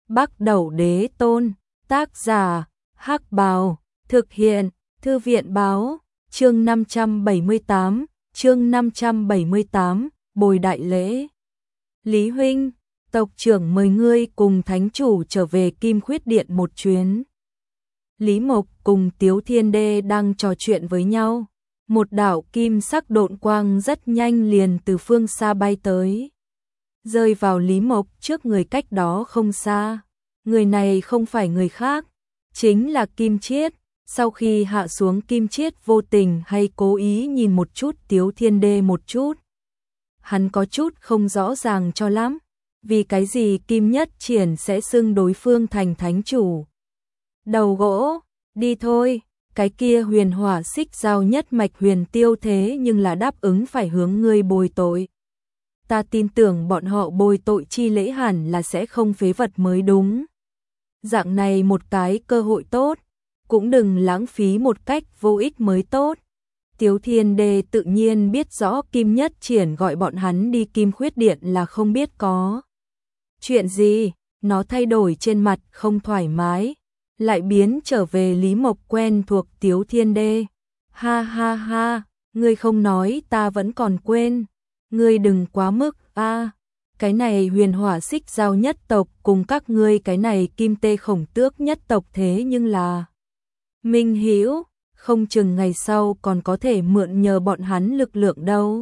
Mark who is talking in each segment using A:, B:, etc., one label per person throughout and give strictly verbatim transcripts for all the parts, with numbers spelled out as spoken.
A: Bắc Đẩu Đế Tôn, tác giả, Hắc Bào, thực hiện, Thư viện Báo, chương năm trăm bảy mươi tám, chương năm trăm bảy mươi tám, bồi đại lễ. Lý huynh, tộc trưởng mời ngươi cùng thánh chủ trở về Kim Khuyết Điện một chuyến. Lý Mộc cùng Tiếu Thiên Đê đang trò chuyện với nhau, một đạo kim sắc độn quang rất nhanh liền từ phương xa bay tới, rơi vào Lý Mộc trước người cách đó không xa. Người này không phải người khác, chính là Kim Chiết. Sau khi hạ xuống, Kim Chiết vô tình hay cố ý nhìn một chút Tiếu Thiên Đê một chút. Hắn có chút không rõ ràng cho lắm, vì cái gì Kim Nhất Triển sẽ xưng đối phương thành thánh chủ. Đầu gỗ, đi thôi, cái kia huyền hỏa xích giao nhất mạch huyền tiêu thế nhưng là đáp ứng phải hướng ngươi bồi tội. Ta tin tưởng bọn họ bồi tội chi lễ hẳn là sẽ không phế vật mới đúng. Dạng này một cái cơ hội tốt, cũng đừng lãng phí một cách vô ích mới tốt. Tiếu Thiên Đê tự nhiên biết rõ Kim Nhất Triển gọi bọn hắn đi Kim Khuyết Điện là không biết có chuyện gì, nó thay đổi trên mặt không thoải mái, lại biến trở về Lý Mộc quen thuộc Tiếu Thiên Đê. Ha ha ha, ngươi không nói ta vẫn còn quên, ngươi đừng quá mức a. À, cái này huyền hỏa xích giao nhất tộc cùng các ngươi cái này kim tê khổng tước nhất tộc thế nhưng là minh hữu, không chừng ngày sau còn có thể mượn nhờ bọn hắn lực lượng đâu.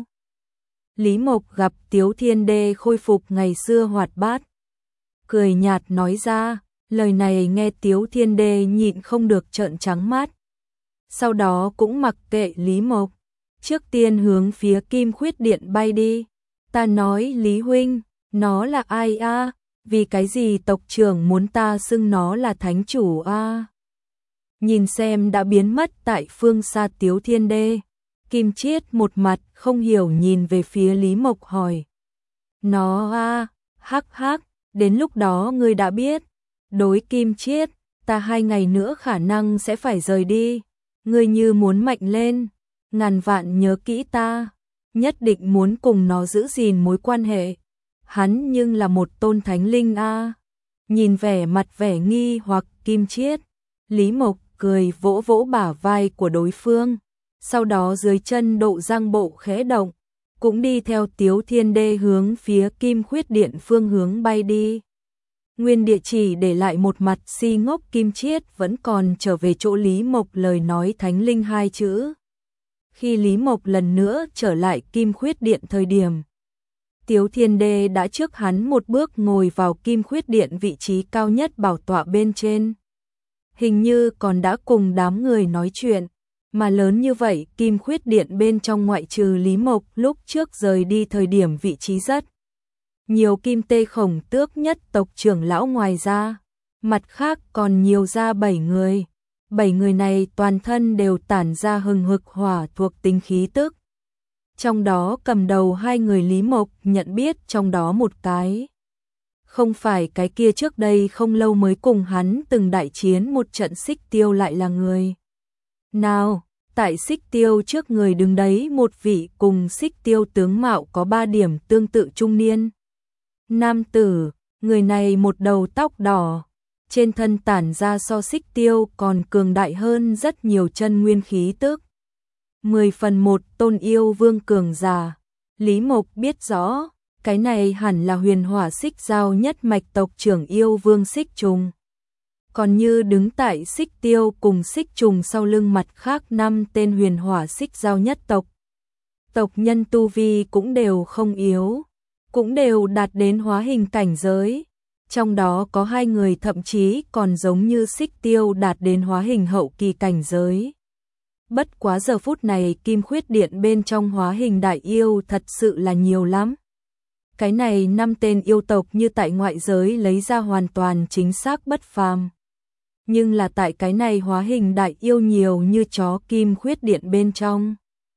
A: Lý Mộc gặp Tiếu Thiên Đê khôi phục ngày xưa hoạt bát, cười nhạt nói ra, lời này nghe Tiếu Thiên Đê nhịn không được trợn trắng mắt. Sau đó cũng mặc kệ Lý Mộc, trước tiên hướng phía Kim Khuyết Điện bay đi. Ta nói Lý huynh, nó là ai a? À? Vì cái gì tộc trưởng muốn ta xưng nó là thánh chủ a? À? Nhìn xem đã biến mất tại phương xa Tiếu Thiên Đê, Kim Chiết một mặt không hiểu nhìn về phía Lý Mộc hỏi. Nó a, à, hắc hắc, đến lúc đó ngươi đã biết. Đối Kim Chiết, ta hai ngày nữa khả năng sẽ phải rời đi. Ngươi như muốn mạnh lên, ngàn vạn nhớ kỹ ta, nhất định muốn cùng nó giữ gìn mối quan hệ. Hắn nhưng là một tôn thánh linh a. À. Nhìn vẻ mặt vẻ nghi hoặc Kim Chiết, Lý Mộc cười vỗ vỗ bả vai của đối phương, sau đó dưới chân độ giang bộ khẽ động, cũng đi theo Tiếu Thiên Đê hướng phía Kim Khuyết Điện phương hướng bay đi. Nguyên địa chỉ để lại một mặt si ngốc Kim Chiết vẫn còn trở về chỗ Lý Mộc lời nói thánh linh hai chữ. Khi Lý Mộc lần nữa trở lại Kim Khuyết Điện thời điểm, Tiếu Thiên Đê đã trước hắn một bước ngồi vào Kim Khuyết Điện vị trí cao nhất bảo tọa bên trên. Hình như còn đã cùng đám người nói chuyện, mà lớn như vậy Kim Khuyết Điện bên trong ngoại trừ Lý Mộc lúc trước rời đi thời điểm vị trí rất nhiều kim tê khổng tước nhất tộc trưởng lão ngoài ra, mặt khác còn nhiều ra bảy người. Bảy người này toàn thân đều tản ra hừng hực hỏa thuộc tính khí tức. Trong đó cầm đầu hai người Lý Mộc nhận biết trong đó một cái. Không phải cái kia trước đây không lâu mới cùng hắn từng đại chiến một trận Xích Tiêu lại là người. Nào, tại Xích Tiêu trước người đứng đấy một vị cùng Xích Tiêu tướng mạo có ba điểm tương tự trung niên. Nam tử, người này một đầu tóc đỏ, trên thân tản ra so Xích Tiêu còn cường đại hơn rất nhiều chân nguyên khí tức. Mười phần một tôn yêu vương cường giả. Lý Mộc biết rõ, cái này hẳn là huyền hỏa xích giao nhất mạch tộc trưởng yêu vương Xích Trùng. Còn như đứng tại Xích Tiêu cùng Xích Trùng sau lưng mặt khác năm tên huyền hỏa xích giao nhất tộc. Tộc nhân tu vi cũng đều không yếu, cũng đều đạt đến hóa hình cảnh giới. Trong đó có hai người thậm chí còn giống như Xích Tiêu đạt đến hóa hình hậu kỳ cảnh giới. Bất quá giờ phút này Kim Khuyết Điện bên trong hóa hình đại yêu thật sự là nhiều lắm. Cái này năm tên yêu tộc như tại ngoại giới lấy ra hoàn toàn chính xác bất phàm. Nhưng là tại cái này hóa hình đại yêu nhiều như chó Kim Khuyết Điện bên trong,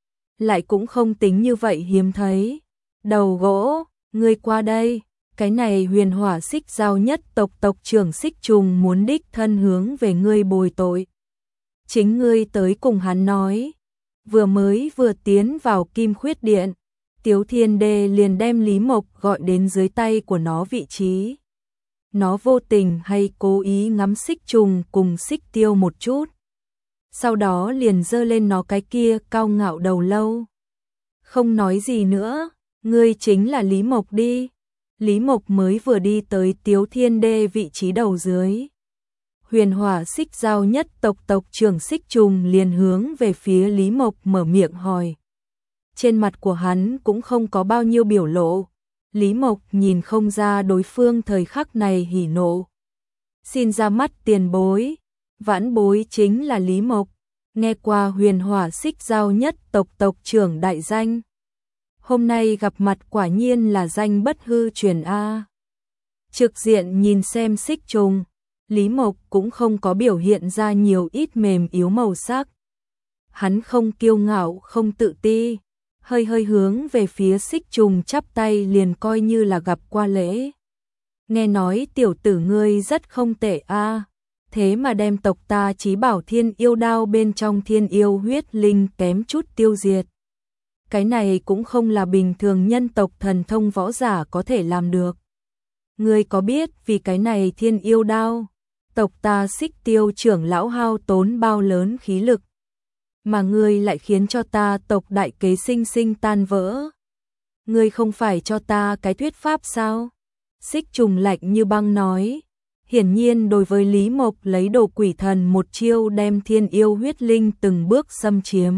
A: lại cũng không tính như vậy hiếm thấy. Đầu gỗ, ngươi qua đây. Cái này huyền hỏa xích giao nhất tộc tộc trưởng Xích Trùng muốn đích thân hướng về ngươi bồi tội. Chính ngươi tới cùng hắn nói. Vừa mới vừa tiến vào Kim Khuyết Điện, Tiếu Thiên Đê liền đem Lý Mộc gọi đến dưới tay của nó vị trí. nó vô tình hay cố ý ngắm Xích Trùng cùng Xích Tiêu một chút. Sau đó liền giơ lên nó cái kia cao ngạo đầu lâu. Không nói gì nữa, ngươi chính là Lý Mộc đi. Lý Mộc mới vừa đi tới Tiếu Thiên Đê vị trí đầu dưới. Huyền Hỏa Xích Giao nhất tộc tộc trưởng Xích Trùng liền hướng về phía Lý Mộc mở miệng hỏi. Trên mặt của hắn cũng không có bao nhiêu biểu lộ. Lý Mộc nhìn không ra đối phương thời khắc này hỉ nộ. Xin ra mắt tiền bối. Vãn bối chính là Lý Mộc. Nghe qua Huyền Hỏa Xích Giao nhất tộc tộc trưởng đại danh. Hôm nay gặp mặt quả nhiên là danh bất hư truyền A. Trực diện nhìn xem Xích Trùng, Lý Mộc cũng không có biểu hiện ra nhiều ít mềm yếu màu sắc. Hắn không kiêu ngạo, không tự ti, hơi hơi hướng về phía Xích Trùng chắp tay liền coi như là gặp qua lễ. Nghe nói tiểu tử ngươi rất không tệ a, thế mà đem tộc ta chí bảo Thiên Yêu Đao bên trong Thiên Yêu huyết linh kém chút tiêu diệt. Cái này cũng không là bình thường nhân tộc thần thông võ giả có thể làm được. Ngươi có biết vì cái này Thiên Yêu Đao, tộc ta Xích Tiêu trưởng lão hao tốn bao lớn khí lực, mà ngươi lại khiến cho ta tộc đại kế sinh sinh tan vỡ. Ngươi không phải cho ta cái thuyết pháp sao? Xích Trùng lạnh như băng nói. Hiển nhiên đối với Lý Mộc lấy đồ quỷ thần một chiêu đem Thiên Yêu huyết linh từng bước xâm chiếm.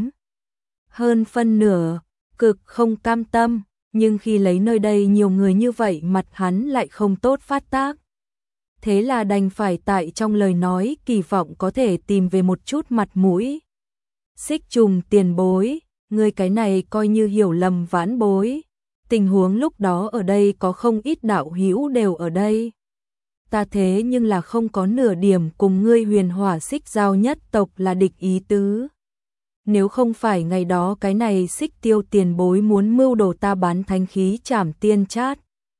A: Hơn phân nửa, cực không cam tâm, nhưng khi lấy nơi đây nhiều người như vậy mặt hắn lại không tốt phát tác. Thế là đành phải tại trong lời nói kỳ vọng có thể tìm về một chút mặt mũi. Xích Trùng tiền bối, ngươi cái này coi như hiểu lầm vãn bối. Tình huống lúc đó ở đây có không ít đạo hữu đều ở đây. Ta thế nhưng là không có nửa điểm cùng ngươi Huyền Hỏa Xích Giao nhất tộc là địch ý tứ. Nếu không phải ngày đó cái này Xích Tiêu tiền bối muốn mưu đồ ta bán thánh khí trảm tiên chát,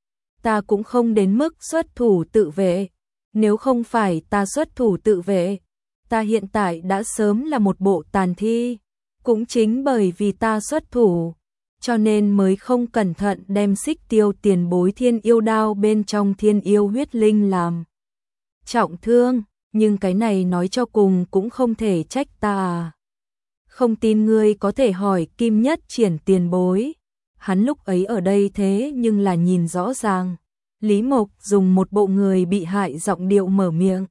A: ta cũng không đến mức xuất thủ tự vệ. Nếu không phải ta xuất thủ tự vệ, ta hiện tại đã sớm là một bộ tàn thi. Cũng chính bởi vì ta xuất thủ, cho nên mới không cẩn thận đem Xích Tiêu tiền bối Thiên Yêu Đao bên trong Thiên Yêu huyết linh làm trọng thương, nhưng cái này nói cho cùng cũng không thể trách ta à. Không tin ngươi có thể hỏi Kim Nhất Triển tiền bối, hắn lúc ấy ở đây thế nhưng là nhìn rõ ràng. Lý Mộc dùng một bộ người bị hại giọng điệu mở miệng.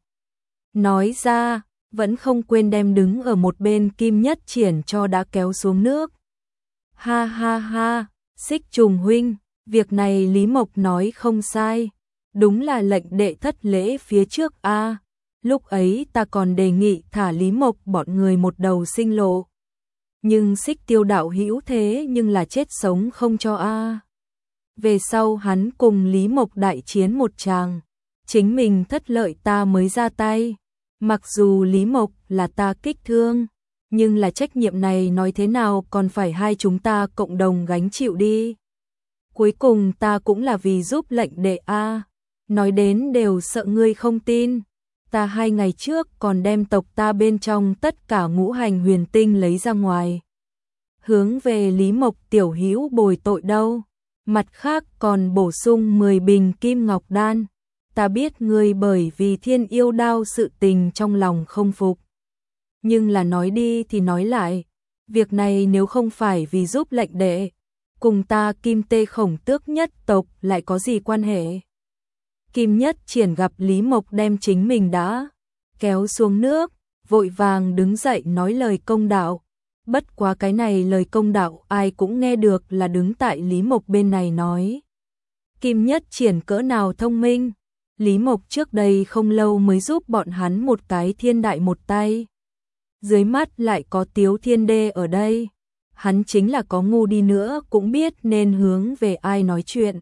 A: Nói ra, vẫn không quên đem đứng ở một bên Kim Nhất Triển cho đã kéo xuống nước. Ha ha ha, Xích Trùng huynh, việc này Lý Mộc nói không sai. Đúng là lệnh đệ thất lễ phía trước a. Lúc ấy ta còn đề nghị thả Lý Mộc bọn người một đầu sinh lộ. Nhưng Xích Tiêu đạo hữu thế nhưng là chết sống không cho a. Về sau hắn cùng Lý Mộc đại chiến một tràng, chính mình thất lợi ta mới ra tay. Mặc dù Lý Mộc là ta kích thương, nhưng là trách nhiệm này nói thế nào còn phải hai chúng ta cộng đồng gánh chịu đi. Cuối cùng ta cũng là vì giúp lệnh đệ a. Nói đến đều sợ ngươi không tin. Ta hai ngày trước còn đem tộc ta bên trong tất cả ngũ hành huyền tinh lấy ra ngoài, hướng về Lý Mộc tiểu hữu bồi tội đâu. Mặt khác còn bổ sung mười bình kim ngọc đan. Ta biết ngươi bởi vì Thiên Yêu Đao sự tình trong lòng không phục, nhưng là nói đi thì nói lại, việc này nếu không phải vì giúp lệnh đệ, cùng ta Kim Tê Khổng Tước nhất tộc lại có gì quan hệ. Kim Nhất Triển gặp Lý Mộc đem chính mình đã kéo xuống nước, vội vàng đứng dậy nói lời công đạo. Bất quá cái này lời công đạo ai cũng nghe được là đứng tại Lý Mộc bên này nói. Kim Nhất Triển cỡ nào thông minh, Lý Mộc trước đây không lâu mới giúp bọn hắn một cái thiên đại một tay. Dưới mắt lại có Tiếu Thiên Đê ở đây, hắn chính là có ngu đi nữa cũng biết nên hướng về ai nói chuyện.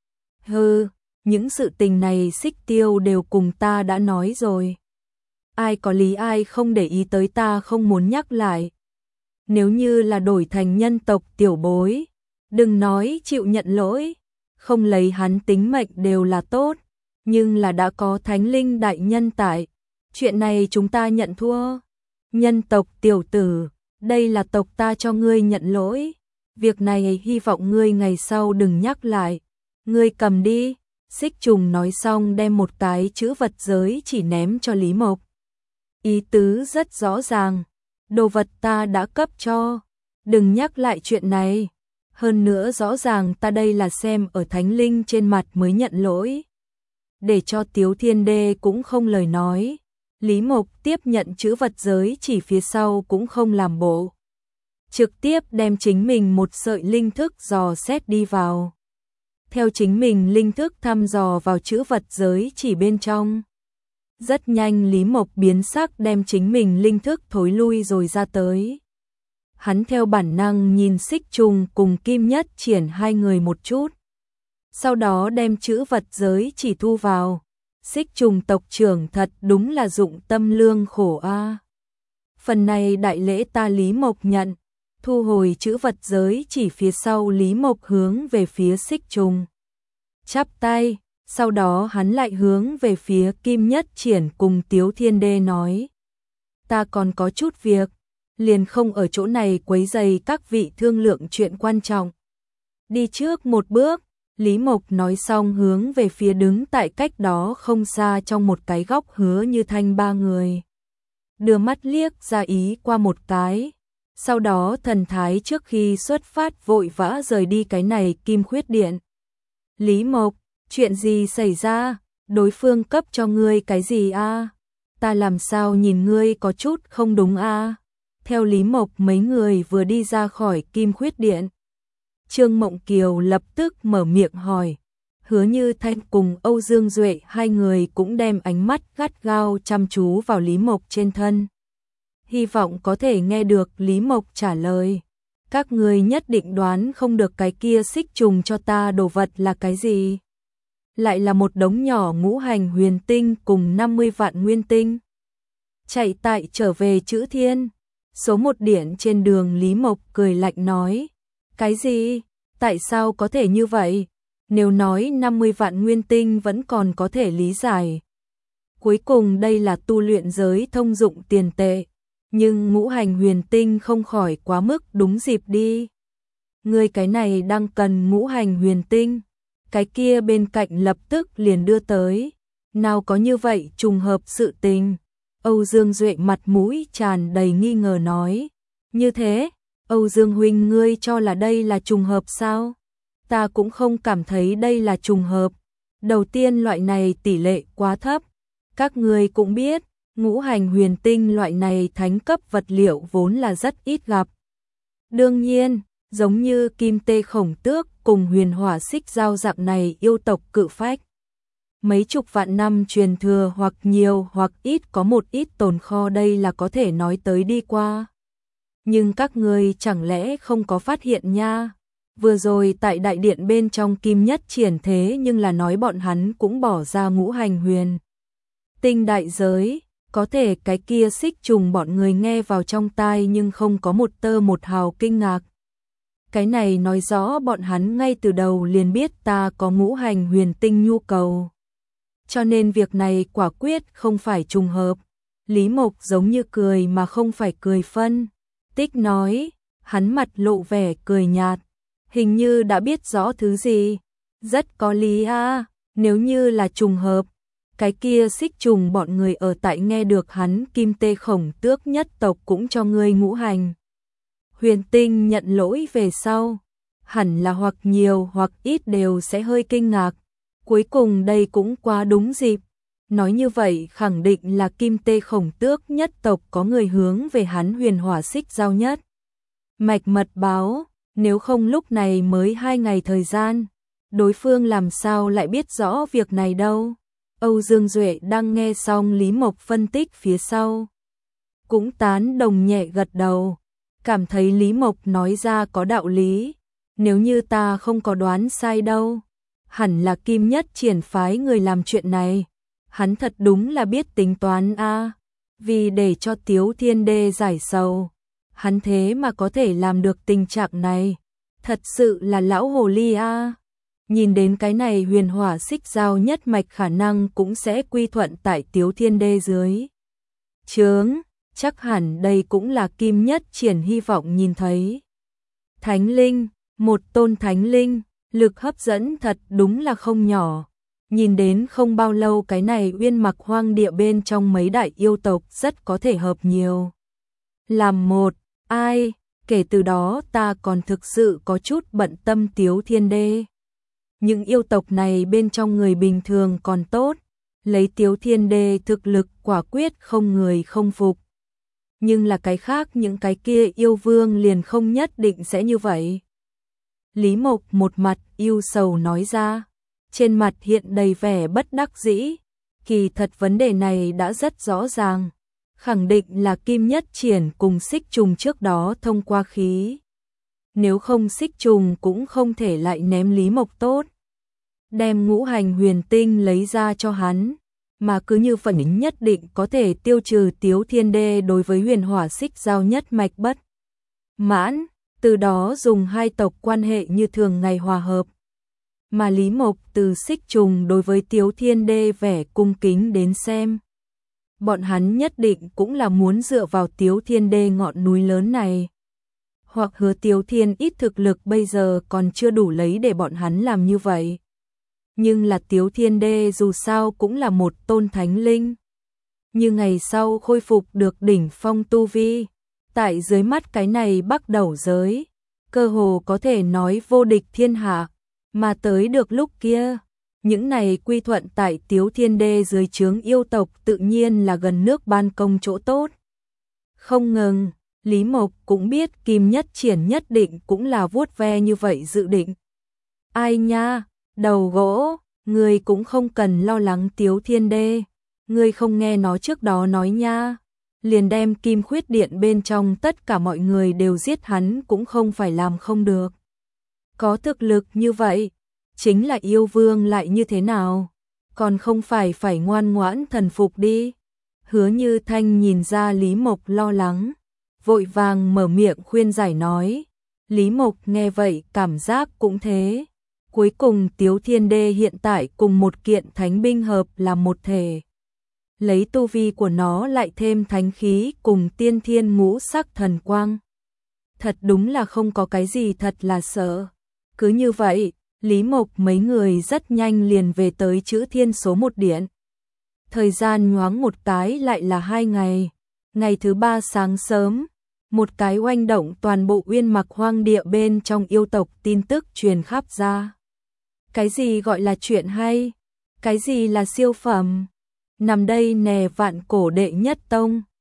A: Hừ, những sự tình này Xích Tiêu đều cùng ta đã nói rồi. Ai có lý ai không để ý tới ta không muốn nhắc lại. Nếu như là đổi thành nhân tộc tiểu bối, đừng nói chịu nhận lỗi, không lấy hắn tính mệnh đều là tốt, nhưng là đã có Thánh Linh đại nhân tại, chuyện này chúng ta nhận thua. Nhân tộc tiểu tử, đây là tộc ta cho ngươi nhận lỗi, việc này hy vọng ngươi ngày sau đừng nhắc lại. Ngươi cầm đi. Xích trùng nói xong đem một cái chữ vật giới chỉ ném cho Lý Mộc. Ý tứ rất rõ ràng, đồ vật ta đã cấp cho, đừng nhắc lại chuyện này. Hơn nữa rõ ràng ta đây là xem ở thánh linh trên mặt mới nhận lỗi. Để cho Tiếu Thiên Đê cũng không lời nói. Lý Mộc tiếp nhận chữ vật giới chỉ phía sau cũng không làm bộ. Trực tiếp đem chính mình một sợi linh thức dò xét đi vào. Theo chính mình linh thức thăm dò vào chữ vật giới chỉ bên trong. Rất nhanh Lý Mộc biến sắc đem chính mình linh thức thối lui rồi ra tới. Hắn theo bản năng nhìn Xích Trùng cùng Kim Nhất Triển hai người một chút. Sau đó đem chữ vật giới chỉ thu vào. Xích Trùng tộc trưởng thật đúng là dụng tâm lương khổ a. À. Phần này đại lễ ta Lý Mộc nhận. Thu hồi chữ vật giới chỉ phía sau Lý Mộc hướng về phía Xích Trùng. Chắp tay, sau đó hắn lại hướng về phía Kim Nhất Triển cùng Tiếu Thiên Đê nói. Ta còn có chút việc, liền không ở chỗ này quấy rầy các vị thương lượng chuyện quan trọng. Đi trước một bước, Lý Mộc nói xong hướng về phía đứng tại cách đó không xa trong một cái góc Hứa Như Thanh ba người. Đưa mắt liếc ra ý qua một cái. Sau đó thần thái trước khi xuất phát vội vã rời đi cái này Kim Khuyết Điện. Lý Mộc, chuyện gì xảy ra? Đối phương cấp cho ngươi cái gì a? À? Ta làm sao nhìn ngươi có chút không đúng a? À? Theo Lý Mộc mấy người vừa đi ra khỏi Kim Khuyết Điện. Trương Mộng Kiều lập tức mở miệng hỏi. Hứa Như Thanh cùng Âu Dương Duệ hai người cũng đem ánh mắt gắt gao chăm chú vào Lý Mộc trên thân. Hy vọng có thể nghe được Lý Mộc trả lời. Các người nhất định đoán không được cái kia Xích Trùng cho ta đồ vật là cái gì. Lại là một đống nhỏ ngũ hành huyền tinh cùng năm mươi vạn nguyên tinh. Chạy tại trở về chữ thiên. Số một điện trên đường Lý Mộc cười lạnh nói. Cái gì? Tại sao có thể như vậy? Nếu nói năm mươi vạn nguyên tinh vẫn còn có thể lý giải. Cuối cùng đây là tu luyện giới thông dụng tiền tệ. Nhưng ngũ hành huyền tinh không khỏi quá mức đúng dịp đi. Người cái này đang cần ngũ hành huyền tinh. Cái kia bên cạnh lập tức liền đưa tới. Nào có như vậy trùng hợp sự tình. Âu Dương Duệ mặt mũi tràn đầy nghi ngờ nói. Như thế, Âu Dương huynh ngươi cho là đây là trùng hợp sao? Ta cũng không cảm thấy đây là trùng hợp. Đầu tiên loại này tỷ lệ quá thấp. Các ngươi cũng biết. Ngũ hành huyền tinh loại này thánh cấp vật liệu vốn là rất ít gặp. Đương nhiên, giống như kim tê khổng tước cùng huyền hỏa xích giao dạng này yêu tộc cự phách. Mấy chục vạn năm truyền thừa hoặc nhiều hoặc ít có một ít tồn kho đây là có thể nói tới đi qua. Nhưng các ngươi chẳng lẽ không có phát hiện nha? Vừa rồi tại đại điện bên trong Kim Nhất Triển thế nhưng là nói bọn hắn cũng bỏ ra ngũ hành huyền tinh đại giới. Có thể cái kia Xích Trùng bọn người nghe vào trong tai nhưng không có một tơ một hào kinh ngạc. Cái này nói rõ bọn hắn ngay từ đầu liền biết ta có ngũ hành huyền tinh nhu cầu. Cho nên việc này quả quyết không phải trùng hợp. Lý Mộc giống như cười mà không phải cười phân. Tích nói, hắn mặt lộ vẻ cười nhạt. Hình như đã biết rõ thứ gì. Rất có lý a, nếu như là trùng hợp. Cái kia Xích Trùng bọn người ở tại nghe được hắn kim tê khổng tước nhất tộc cũng cho ngươi ngũ hành. Huyền tinh nhận lỗi về sau. Hẳn là hoặc nhiều hoặc ít đều sẽ hơi kinh ngạc. Cuối cùng đây cũng quá đúng dịp. Nói như vậy khẳng định là kim tê khổng tước nhất tộc có người hướng về hắn huyền hỏa xích giao nhất. Mạch mật báo, nếu không lúc này mới hai ngày thời gian. Đối phương làm sao lại biết rõ việc này đâu. Âu Dương Duệ đang nghe xong Lý Mộc phân tích phía sau. Cũng tán đồng nhẹ gật đầu. Cảm thấy Lý Mộc nói ra có đạo lý. Nếu như ta không có đoán sai đâu. Hẳn là Kim Nhất Triển phái người làm chuyện này. Hắn thật đúng là biết tính toán a. À. Vì để cho Tiếu Thiên Đê giải sầu. Hắn thế mà có thể làm được tình trạng này. Thật sự là lão hồ ly a. À. Nhìn đến cái này huyền hỏa xích giao nhất mạch khả năng cũng sẽ quy thuận tại Tiếu Thiên Đê dưới. Chướng, chắc hẳn đây cũng là Kim Nhất Triển hy vọng nhìn thấy. Thánh linh, một tôn thánh linh, lực hấp dẫn thật đúng là không nhỏ. Nhìn đến không bao lâu cái này Uyên Mặc hoang địa bên trong mấy đại yêu tộc rất có thể hợp nhiều. Làm một, ai, kể từ đó ta còn thực sự có chút bận tâm Tiếu Thiên Đê. Những yêu tộc này bên trong người bình thường còn tốt, lấy Tiếu Thiên Đê thực lực quả quyết không người không phục. Nhưng là cái khác những cái kia yêu vương liền không nhất định sẽ như vậy. Lý Mộc một mặt yêu sầu nói ra, trên mặt hiện đầy vẻ bất đắc dĩ, kỳ thật vấn đề này đã rất rõ ràng, khẳng định là Kim Nhất Triển cùng Xích Trùng trước đó thông qua khí. Nếu không Xích Trùng cũng không thể lại ném Lý Mộc tốt. Đem ngũ hành huyền tinh lấy ra cho hắn, mà cứ như phần nhất định có thể tiêu trừ Tiếu Thiên Đê đối với huyền hỏa xích giao nhất mạch bất mãn, từ đó dùng hai tộc quan hệ như thường ngày hòa hợp. Mà Lý Mộc từ Xích Trùng đối với Tiếu Thiên Đê vẻ cung kính đến xem. Bọn hắn nhất định cũng là muốn dựa vào Tiếu Thiên Đê ngọn núi lớn này. Hoặc hứa Tiếu Thiên ít thực lực bây giờ còn chưa đủ lấy để bọn hắn làm như vậy. Nhưng là Tiếu Thiên Đê dù sao cũng là một tôn thánh linh. Như ngày sau khôi phục được đỉnh phong tu vi, tại dưới mắt cái này Bắc Đầu giới, cơ hồ có thể nói vô địch thiên hạ, mà tới được lúc kia, những này quy thuận tại Tiếu Thiên Đê dưới trướng yêu tộc tự nhiên là gần nước ban công chỗ tốt. Không ngừng, Lý Mộc cũng biết Kim Nhất Triển nhất định cũng là vuốt ve như vậy dự định. Ai nha, đầu gỗ, người cũng không cần lo lắng Tiếu Thiên Đê, người không nghe nó trước đó nói nha, liền đem Kim Khuyết Điện bên trong tất cả mọi người đều giết hắn cũng không phải làm không được. Có thực lực như vậy, chính là yêu vương lại như thế nào, còn không phải phải ngoan ngoãn thần phục đi. Hứa Như Thanh nhìn ra Lý Mộc lo lắng, vội vàng mở miệng khuyên giải nói. Lý Mộc nghe vậy cảm giác cũng thế. Cuối cùng Tiếu Thiên Đê hiện tại cùng một kiện thánh binh hợp là một thể. Lấy tu vi của nó lại thêm thánh khí cùng tiên thiên ngũ sắc thần quang. Thật đúng là không có cái gì thật là sợ. Cứ như vậy, Lý Mộc mấy người rất nhanh liền về tới Chữ Thiên số một điện. Thời gian nhoáng một cái lại là hai ngày. Ngày thứ ba sáng sớm, một cái oanh động toàn bộ Uyên Mặc hoang địa bên trong yêu tộc tin tức truyền khắp ra. Cái gì gọi là chuyện hay? Cái gì là siêu phẩm? Nằm đây nè vạn cổ đệ nhất tông,